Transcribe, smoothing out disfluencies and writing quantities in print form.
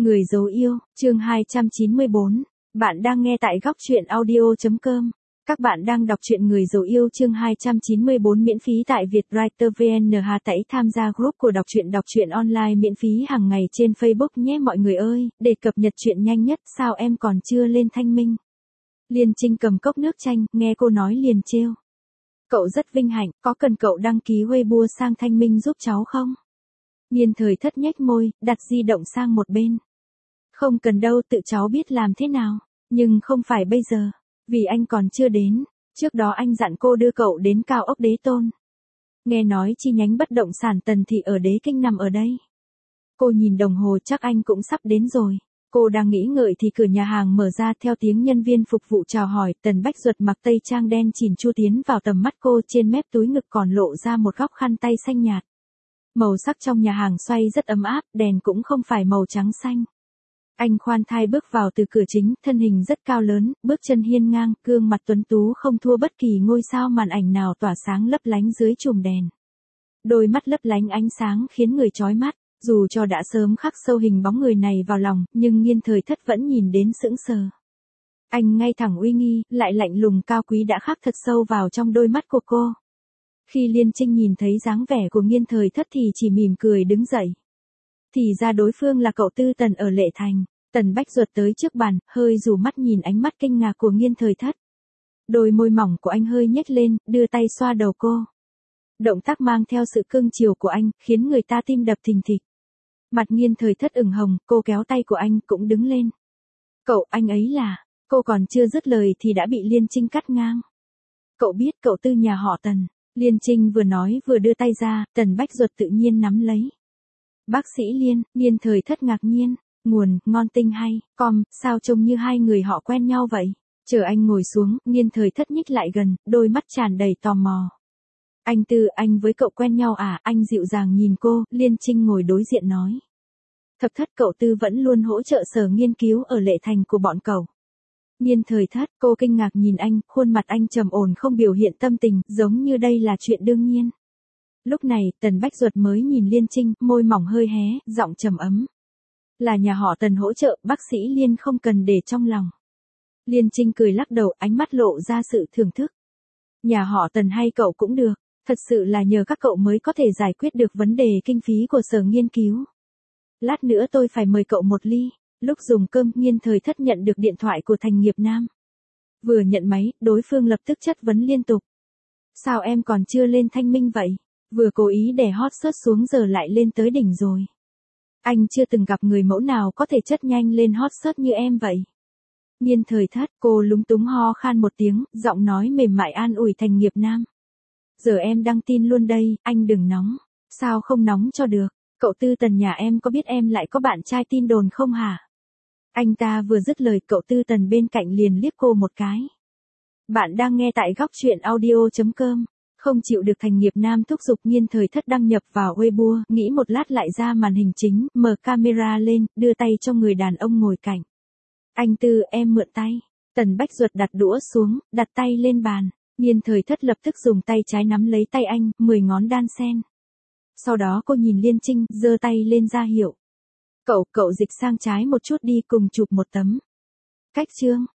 Người dấu yêu, chương 294. Bạn đang nghe tại góc truyện audio.com. Các bạn đang đọc truyện Người dấu yêu chương 294 miễn phí tại Vietwriter VN. Hà Tẩy tham gia group của đọc truyện online miễn phí hàng ngày trên Facebook nhé mọi người ơi, để cập nhật truyện nhanh nhất. Sao em còn chưa lên Thanh Minh? Liên Trinh cầm cốc nước chanh, nghe cô nói liền trêu. Cậu rất vinh hạnh, có cần cậu đăng ký Weibo sang Thanh Minh giúp cháu không? Nhiên Thời Thất nhếch môi, đặt di động sang một bên. Không cần đâu, tự cháu biết làm thế nào. Nhưng không phải bây giờ. Vì anh còn chưa đến. Trước đó anh dặn cô đưa cậu đến cao ốc Đế Tôn. Nghe nói chi nhánh bất động sản Tần Thị ở Đế Kinh nằm ở đây. Cô nhìn đồng hồ, chắc anh cũng sắp đến rồi. Cô đang nghĩ ngợi thì cửa nhà hàng mở ra, theo tiếng nhân viên phục vụ chào hỏi. Tần Bách Duật mặc tây trang đen chỉn chu tiến vào tầm mắt cô, trên mép túi ngực còn lộ ra một góc khăn tay xanh nhạt. Màu sắc trong nhà hàng xoay rất ấm áp, đèn cũng không phải màu trắng xanh. Anh khoan thai bước vào từ cửa chính, thân hình rất cao lớn, bước chân hiên ngang, gương mặt tuấn tú không thua bất kỳ ngôi sao màn ảnh nào, tỏa sáng lấp lánh dưới chùm đèn. Đôi mắt lấp lánh ánh sáng khiến người chói mắt, dù cho đã sớm khắc sâu hình bóng người này vào lòng, nhưng Nhiên Thời Thất vẫn nhìn đến sững sờ. Anh ngay thẳng uy nghi, lại lạnh lùng cao quý đã khắc thật sâu vào trong đôi mắt của cô. Khi Liên Trinh nhìn thấy dáng vẻ của Nhiên Thời Thất thì chỉ mỉm cười đứng dậy. Thì ra đối phương là cậu Tư Tần ở Lệ Thành. Tần Bách Duật tới trước bàn, hơi rủ mắt nhìn ánh mắt kinh ngạc của Nhiên Thời Thất. Đôi môi mỏng của anh hơi nhếch lên, đưa tay xoa đầu cô. Động tác mang theo sự cương chiều của anh, khiến người ta tim đập thình thịch. Mặt Nhiên Thời Thất ửng hồng, cô kéo tay của anh cũng đứng lên. Cậu, anh ấy là... Cô còn chưa dứt lời thì đã bị Liên Trinh cắt ngang. Cậu biết cậu Tư nhà họ Tần. Liên Trinh vừa nói vừa đưa tay ra, Tần Bách Duật tự nhiên nắm lấy. Bác sĩ Liên, Nhiên Thời Thất ngạc nhiên. Nguồn, ngon tinh hay, sao trông như hai người họ quen nhau vậy? Chờ anh ngồi xuống, Nhiên Thời Thất nhích lại gần, đôi mắt tràn đầy tò mò. Anh Tư, anh với cậu quen nhau à? Anh dịu dàng nhìn cô, Liên Trinh ngồi đối diện nói. Thập Thất, cậu Tư vẫn luôn hỗ trợ sở nghiên cứu ở Lệ Thành của bọn cậu. Nhiên Thời Thất, cô kinh ngạc nhìn anh, khuôn mặt anh trầm ổn không biểu hiện tâm tình, giống như đây là chuyện đương nhiên. Lúc này, Tần Bách Duật mới nhìn Liên Trinh, môi mỏng hơi hé, giọng trầm ấm. Là nhà họ Tần hỗ trợ, bác sĩ Liên không cần để trong lòng. Liên Trinh cười lắc đầu, ánh mắt lộ ra sự thưởng thức. Nhà họ Tần hay cậu cũng được, thật sự là nhờ các cậu mới có thể giải quyết được vấn đề kinh phí của sở nghiên cứu. Lát nữa tôi phải mời cậu một ly. Lúc dùng cơm, Nhiên Thời Thất nhận được điện thoại của Thành Nghiệp Nam. Vừa nhận máy, đối phương lập tức chất vấn liên tục. Sao em còn chưa lên Thanh Minh vậy? Vừa cố ý để hot search xuống giờ lại lên tới đỉnh rồi. Anh chưa từng gặp người mẫu nào có thể chất nhanh lên hot search như em vậy. Nhiên Thời Thất, cô lúng túng ho khan một tiếng, giọng nói mềm mại an ủi Thành Nghiệp Nam. Giờ em đăng tin luôn đây, anh đừng nóng. Sao không nóng cho được? Cậu Tư Tần nhà em có biết em lại có bạn trai tin đồn không hả? Anh ta vừa dứt lời, cậu Tư Tần bên cạnh liền liếc cô một cái. Bạn đang nghe tại góc truyện audio.com. Không chịu được Thành Nghiệp Nam thúc giục, Nhiên Thời Thất đăng nhập vào Weibo, nghĩ một lát lại ra màn hình chính, mở camera lên, đưa tay cho người đàn ông ngồi cạnh. Anh Tư, em mượn tay. Tần Bách Duật đặt đũa xuống, đặt tay lên bàn. Nhiên Thời Thất lập tức dùng tay trái nắm lấy tay anh, 10 ngón đan sen. Sau đó cô nhìn Liên Trinh, giơ tay lên ra hiệu. Cậu dịch sang trái một chút đi, cùng chụp một tấm. Cách chương,